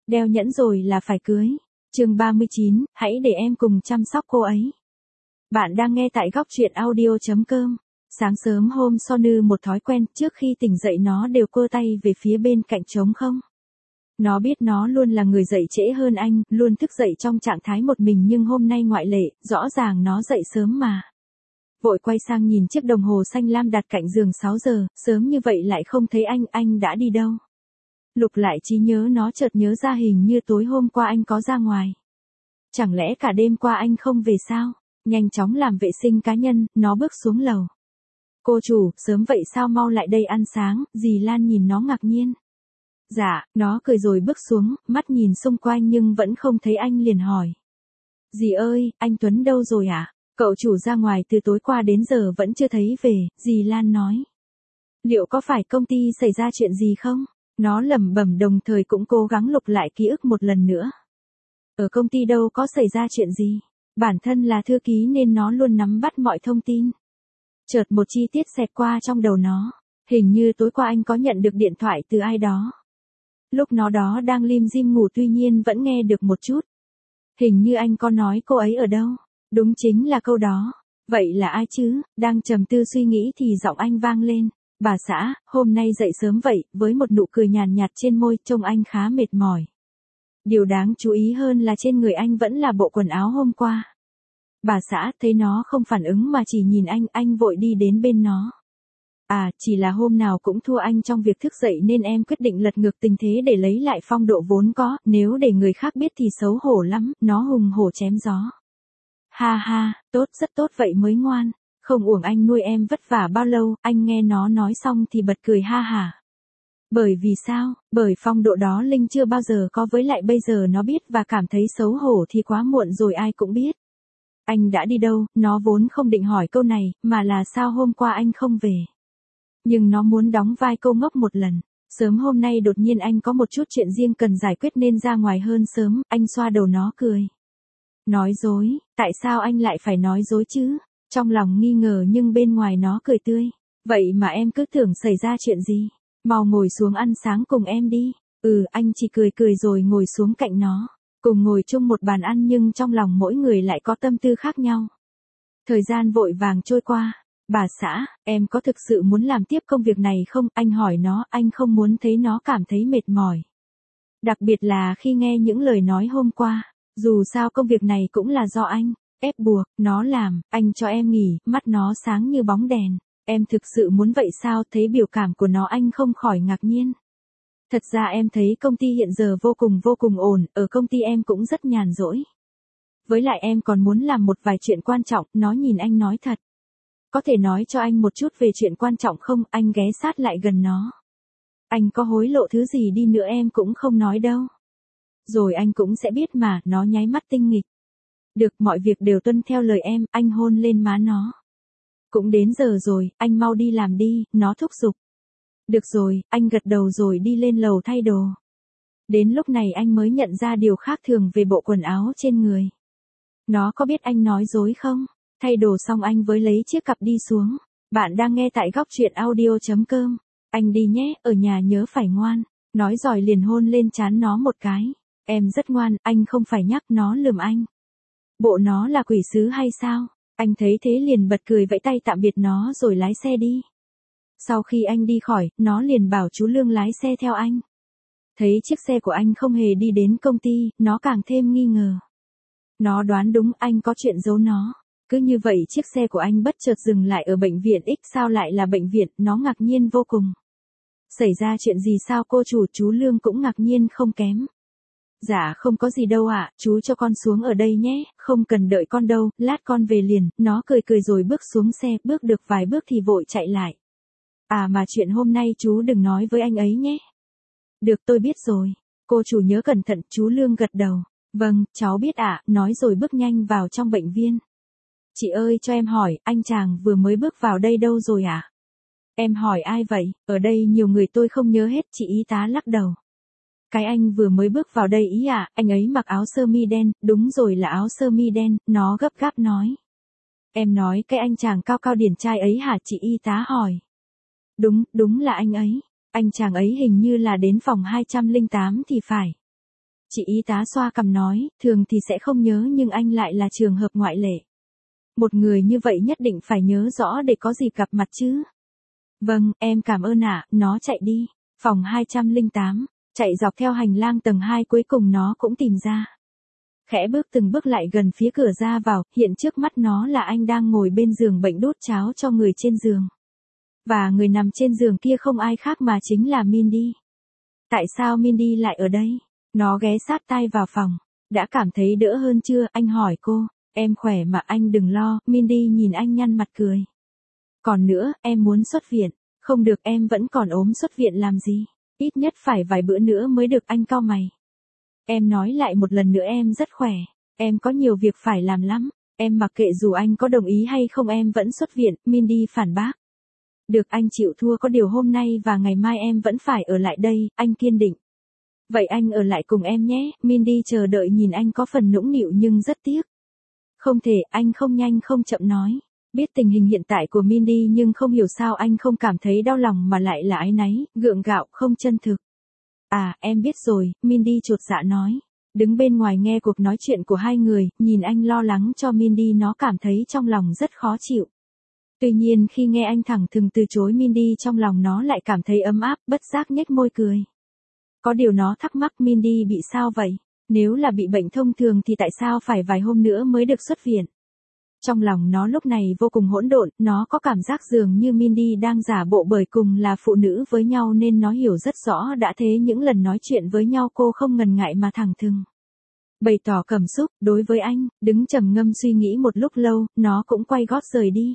Đeo nhẫn rồi là phải cưới. Chương 39, hãy để em cùng chăm sóc cô ấy. Bạn đang nghe tại góc truyện audio.com. Sáng sớm hôm Sonu một thói quen, trước khi tỉnh dậy nó đều quơ tay về phía bên cạnh trống không. Nó biết nó luôn là người dậy trễ hơn anh, luôn thức dậy trong trạng thái một mình nhưng hôm nay ngoại lệ, rõ ràng nó dậy sớm mà. Vội quay sang nhìn chiếc đồng hồ xanh lam đặt cạnh giường 6 giờ, sớm như vậy lại không thấy anh đã đi đâu. Lục lại trí nhớ nó chợt nhớ ra hình như tối hôm qua anh có ra ngoài. Chẳng lẽ cả đêm qua anh không về sao? Nhanh chóng làm vệ sinh cá nhân, nó bước xuống lầu. Cô chủ, sớm vậy sao mau lại đây ăn sáng, dì Lan nhìn nó ngạc nhiên. Dạ, nó cười rồi bước xuống, mắt nhìn xung quanh nhưng vẫn không thấy anh liền hỏi. Dì ơi, anh Tuấn đâu rồi ạ? Cậu chủ ra ngoài từ tối qua đến giờ vẫn chưa thấy về, dì Lan nói. Liệu có phải công ty xảy ra chuyện gì không? Nó lẩm bẩm đồng thời cũng cố gắng lục lại ký ức một lần nữa. Ở công ty đâu có xảy ra chuyện gì. Bản thân là thư ký nên nó luôn nắm bắt mọi thông tin. Chợt một chi tiết xẹt qua trong đầu nó. Hình như tối qua anh có nhận được điện thoại từ ai đó. Lúc nó đó đang lim dim ngủ tuy nhiên vẫn nghe được một chút. Hình như anh có nói cô ấy ở đâu. Đúng chính là câu đó. Vậy là ai chứ? Đang trầm tư suy nghĩ thì giọng anh vang lên. Bà xã, hôm nay dậy sớm vậy, với một nụ cười nhàn nhạt trên môi, trông anh khá mệt mỏi. Điều đáng chú ý hơn là trên người anh vẫn là bộ quần áo hôm qua. Bà xã thấy nó không phản ứng mà chỉ nhìn anh vội đi đến bên nó. À, chỉ là hôm nào cũng thua anh trong việc thức dậy nên em quyết định lật ngược tình thế để lấy lại phong độ vốn có, nếu để người khác biết thì xấu hổ lắm, nó hùng hổ chém gió. Ha ha, tốt, rất tốt vậy mới ngoan. Không uổng anh nuôi em vất vả bao lâu, anh nghe nó nói xong thì bật cười ha hả. Bởi vì sao? Bởi phong độ đó Linh chưa bao giờ có với lại bây giờ nó biết và cảm thấy xấu hổ thì quá muộn rồi ai cũng biết. Anh đã đi đâu, nó vốn không định hỏi câu này, mà là sao hôm qua anh không về. Nhưng nó muốn đóng vai câu ngốc một lần. Sớm hôm nay đột nhiên anh có một chút chuyện riêng cần giải quyết nên ra ngoài hơn sớm, anh xoa đầu nó cười. Nói dối, tại sao anh lại phải nói dối chứ? Trong lòng nghi ngờ nhưng bên ngoài nó cười tươi. Vậy mà em cứ tưởng xảy ra chuyện gì? Mau ngồi xuống ăn sáng cùng em đi. Anh chỉ cười rồi ngồi xuống cạnh nó. Cùng ngồi chung một bàn ăn nhưng trong lòng mỗi người lại có tâm tư khác nhau. Thời gian vội vàng trôi qua. Bà xã, em có thực sự muốn làm tiếp công việc này không? Anh hỏi nó, anh không muốn thấy nó cảm thấy mệt mỏi. Đặc biệt là khi nghe những lời nói hôm qua. Dù sao công việc này cũng là do anh ép buộc nó làm, anh cho em nghỉ, mắt nó sáng như bóng đèn. Em thực sự muốn vậy sao? Thấy biểu cảm của nó anh không khỏi ngạc nhiên. Thật ra em thấy công ty hiện giờ vô cùng ổn, ở công ty em cũng rất nhàn rỗi. Với lại em còn muốn làm một vài chuyện quan trọng, nó nhìn anh nói thật. Có thể nói cho anh một chút về chuyện quan trọng không? Anh ghé sát lại gần nó. Anh có hối lộ thứ gì đi nữa em cũng không nói đâu. Rồi anh cũng sẽ biết mà, nó nháy mắt tinh nghịch. Được, mọi việc đều tuân theo lời em, anh hôn lên má nó. Cũng đến giờ rồi, anh mau đi làm đi, nó thúc giục. Được rồi, anh gật đầu rồi đi lên lầu thay đồ. Đến lúc này anh mới nhận ra điều khác thường về bộ quần áo trên người. Nó có biết anh nói dối không? Thay đồ xong anh mới lấy chiếc cặp đi xuống. Bạn đang nghe tại góc truyện audio.com. Anh đi nhé, ở nhà nhớ phải ngoan. Nói rồi liền hôn lên trán nó một cái. Em rất ngoan, anh không phải nhắc, nó lườm anh. Bộ nó là quỷ sứ hay sao? Anh thấy thế liền bật cười vẫy tay tạm biệt nó rồi lái xe đi. Sau khi anh đi khỏi, nó liền bảo chú Lương lái xe theo anh. Thấy chiếc xe của anh không hề đi đến công ty, nó càng thêm nghi ngờ. Nó đoán đúng anh có chuyện giấu nó. Cứ như vậy chiếc xe của anh bất chợt dừng lại ở bệnh viện X, sao lại là bệnh viện, nó ngạc nhiên vô cùng. Xảy ra chuyện gì sao cô chủ? Chú Lương cũng ngạc nhiên không kém. Dạ không có gì đâu ạ, chú cho con xuống ở đây nhé, không cần đợi con đâu, lát con về liền. Nó cười rồi bước xuống xe, bước được vài bước thì vội chạy lại. À mà chuyện hôm nay chú đừng nói với anh ấy nhé. Được, tôi biết rồi. Cô chủ nhớ cẩn thận. Chú Lương gật đầu. Vâng, cháu biết ạ, nói rồi bước nhanh vào trong bệnh viện. Chị ơi cho em hỏi, anh chàng vừa mới bước vào đây đâu rồi ạ? Em hỏi ai vậy? Ở đây nhiều người tôi không nhớ hết. Chị y tá lắc đầu. Cái anh vừa mới bước vào đây ý ạ, anh ấy mặc áo sơ mi đen. Đúng rồi, là áo sơ mi đen, nó gấp gáp nói. Em nói cái anh chàng cao cao điển trai ấy hả? Chị y tá hỏi. Đúng là anh ấy. Anh chàng ấy hình như là đến phòng 208 thì phải. Chị y tá xoa cằm nói, thường thì sẽ không nhớ nhưng anh lại là trường hợp ngoại lệ. Một người như vậy nhất định phải nhớ rõ để có dịp gặp mặt chứ. Vâng, em cảm ơn ạ, nó chạy đi. Phòng 208, chạy dọc theo hành lang tầng 2 cuối cùng nó cũng tìm ra. Khẽ bước từng bước lại gần phía cửa ra vào, hiện trước mắt nó là anh đang ngồi bên giường bệnh đút cháo cho người trên giường. Và người nằm trên giường kia không ai khác mà chính là Mindy. Tại sao Mindy lại ở đây? Nó ghé sát tai vào phòng. Đã cảm thấy đỡ hơn chưa? Anh hỏi cô. Em khỏe mà anh đừng lo, Mindy nhìn anh nhăn mặt cười. Còn nữa, em muốn xuất viện. Không được, em vẫn còn ốm, xuất viện làm gì? Ít nhất phải vài bữa nữa mới được, anh cau mày. Em nói lại một lần nữa, em rất khỏe. Em có nhiều việc phải làm lắm. Em mặc kệ dù anh có đồng ý hay không em vẫn xuất viện, Mindy phản bác. Được, anh chịu thua, có điều hôm nay và ngày mai em vẫn phải ở lại đây, anh kiên định. Vậy anh ở lại cùng em nhé, Mindy chờ đợi nhìn anh có phần nũng nịu nhưng rất tiếc. Không thể, anh không nhanh không chậm nói. Biết tình hình hiện tại của Mindy nhưng không hiểu sao anh không cảm thấy đau lòng mà lại là áy náy, gượng gạo, không chân thực. À, em biết rồi, Mindy chột dạ nói. Đứng bên ngoài nghe cuộc nói chuyện của hai người, nhìn anh lo lắng cho Mindy nó cảm thấy trong lòng rất khó chịu. Tuy nhiên khi nghe anh thẳng thừng từ chối Mindy trong lòng nó lại cảm thấy ấm áp, bất giác nhếch môi cười. Có điều nó thắc mắc Mindy bị sao vậy? Nếu là bị bệnh thông thường thì tại sao phải vài hôm nữa mới được xuất viện? Trong lòng nó lúc này vô cùng hỗn độn, nó có cảm giác dường như Mindy đang giả bộ bởi cùng là phụ nữ với nhau nên nó hiểu rất rõ đã thế những lần nói chuyện với nhau cô không ngần ngại mà thẳng thừng. Bày tỏ cảm xúc, đối với anh, đứng trầm ngâm suy nghĩ một lúc lâu, nó cũng quay gót rời đi.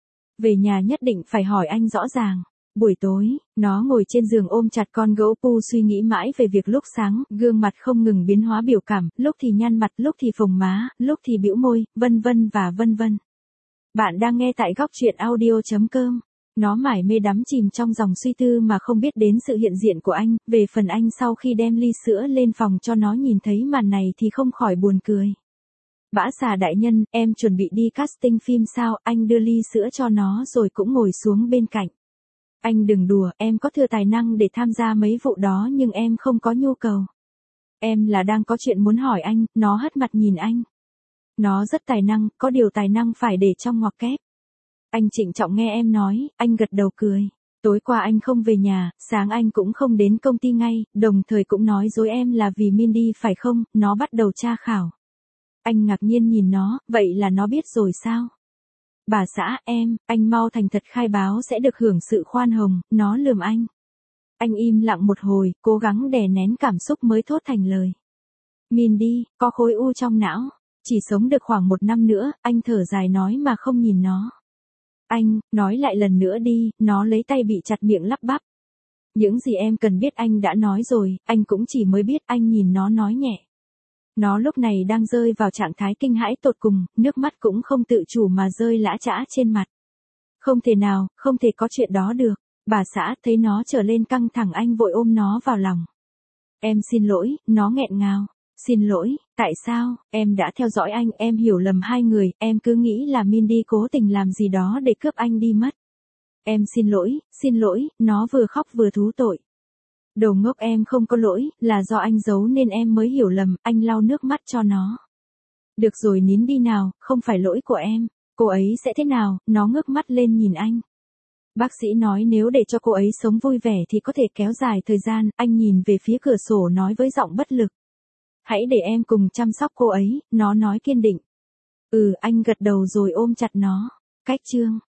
Về nhà nhất định phải hỏi anh rõ ràng. Buổi tối, nó ngồi trên giường ôm chặt con gấu Pooh suy nghĩ mãi về việc lúc sáng, gương mặt không ngừng biến hóa biểu cảm, lúc thì nhăn mặt, lúc thì phồng má, lúc thì bĩu môi, vân vân và vân vân. Bạn đang nghe tại góc truyện audio.com. Nó mải mê đắm chìm trong dòng suy tư mà không biết đến sự hiện diện của anh, về phần anh sau khi đem ly sữa lên phòng cho nó nhìn thấy màn này thì không khỏi buồn cười. Bã xà đại nhân, em chuẩn bị đi casting phim sao? Anh đưa ly sữa cho nó rồi cũng ngồi xuống bên cạnh. Anh đừng đùa, em có thừa tài năng để tham gia mấy vụ đó nhưng em không có nhu cầu. Em là đang có chuyện muốn hỏi anh, nó hất mặt nhìn anh. Nó rất tài năng, có điều tài năng phải để trong ngoặc kép. Anh trịnh trọng nghe em nói, anh gật đầu cười. Tối qua anh không về nhà, sáng anh cũng không đến công ty ngay, đồng thời cũng nói dối em là vì Mindy phải không? Nó bắt đầu tra khảo. Anh ngạc nhiên nhìn nó, vậy là nó biết rồi sao? Bà xã, anh mau thành thật khai báo sẽ được hưởng sự khoan hồng, nó lườm anh. Anh im lặng một hồi, cố gắng đè nén cảm xúc mới thốt thành lời. Mindy, có khối u trong não, chỉ sống được khoảng 1 năm nữa, anh thở dài nói mà không nhìn nó. Anh, nói lại lần nữa đi, nó lấy tay bị chặt miệng lắp bắp. Những gì em cần biết anh đã nói rồi, anh cũng chỉ mới biết, anh nhìn nó nói nhẹ. Nó lúc này đang rơi vào trạng thái kinh hãi tột cùng, nước mắt cũng không tự chủ mà rơi lã chã trên mặt. Không thể nào, không thể có chuyện đó được. Bà xã thấy nó trở lên căng thẳng anh vội ôm nó vào lòng. Em xin lỗi, nó nghẹn ngào. Xin lỗi, tại sao? Em đã theo dõi anh, em hiểu lầm hai người, em cứ nghĩ là Mindy cố tình làm gì đó để cướp anh đi mất. Em xin lỗi, nó vừa khóc vừa thú tội. Đồ ngốc, em không có lỗi, là do anh giấu nên em mới hiểu lầm, anh lau nước mắt cho nó. Được rồi, nín đi nào, không phải lỗi của em, cô ấy sẽ thế nào? Nó ngước mắt lên nhìn anh. Bác sĩ nói nếu để cho cô ấy sống vui vẻ thì có thể kéo dài thời gian, anh nhìn về phía cửa sổ nói với giọng bất lực. Hãy để em cùng chăm sóc cô ấy, nó nói kiên định. Ừ, anh gật đầu rồi ôm chặt nó. Cách chương